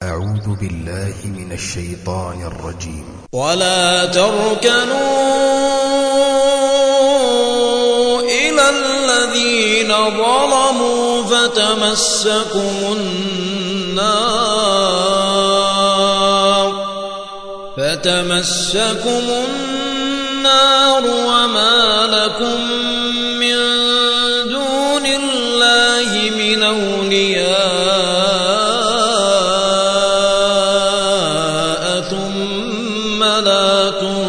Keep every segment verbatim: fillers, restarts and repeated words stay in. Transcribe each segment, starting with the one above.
أعوذ بالله من الشيطان الرجيم. ولا تركنوا إلى الذين ظلموا فتمسكم النار فتمسكم النار وما لكم من دون الله من أولياء ثم لا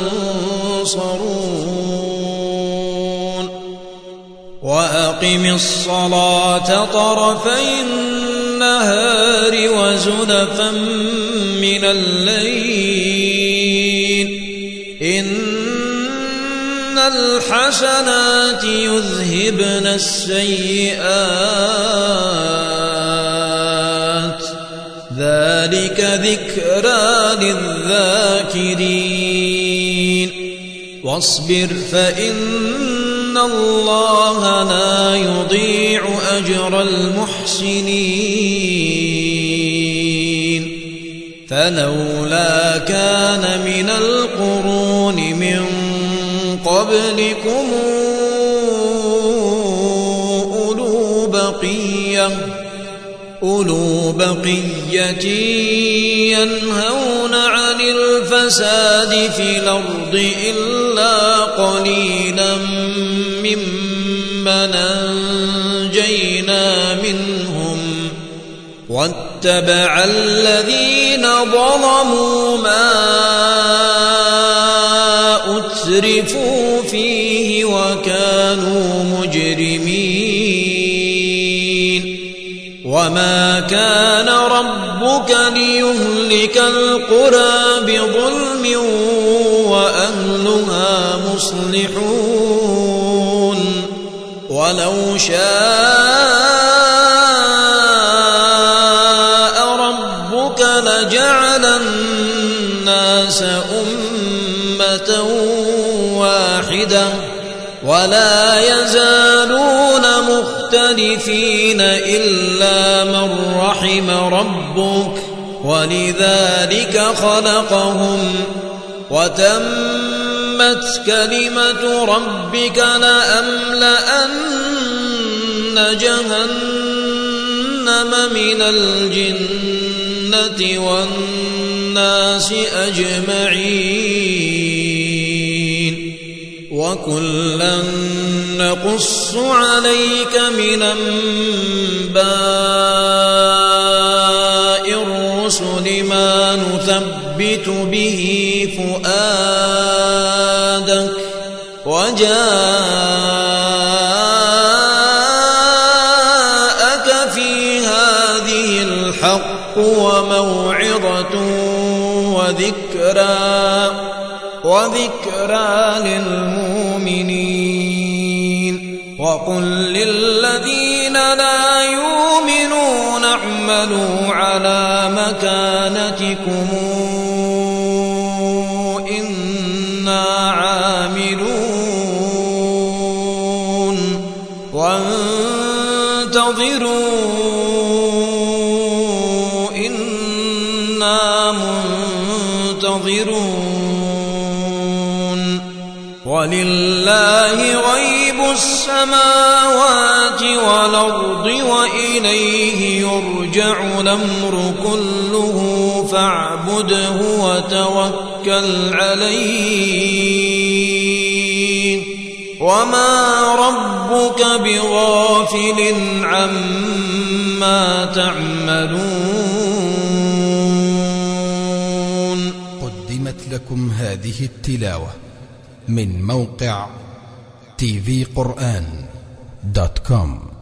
تنصرون. وأقم الصلاة طرفي النهار وزلفا من الليل إن الحسنات يذهبن السيئات ذلك ذكرى للذاكرين. واصبر فإن الله لا يضيع أجر المحسنين. فلولا كان من القرون من قبلكم أولو بقية أولو بقية ينهون عن الفساد في الأرض إلا قليلا ممن أنجينا منهم واتبع الذين ظلموا ما أترفوا فيه وكانوا مجرمين. وما كان ربك ليهلك القرى بظلم وأهلها مصلحون. ولو شاء ربك لجعل الناس أمة واحدة ولا يزالون مختلفين إلا من رحم ربك ولذلك خلقهم وتمت كلمة ربك لأملأن جهنم من الجنة والناس أجمعين. وكلا نقص عليك من أنباء الرسل ما نثبت به فؤادك وجاءك في هذه الحق وموعظة وذكرى وذكرى للمؤمنين. وقل للذين لا يؤمنون اعملوا على مكانتكم إنا عاملون وانتظروا إنا منتظرون. ولله غيب السماوات والأرض وإليه يرجع الأمر كله فاعبده وتوكل عليه وما ربك بغافل عما تعملون. قدمت لكم هذه التلاوة من موقع تي في قرآن دوت كوم.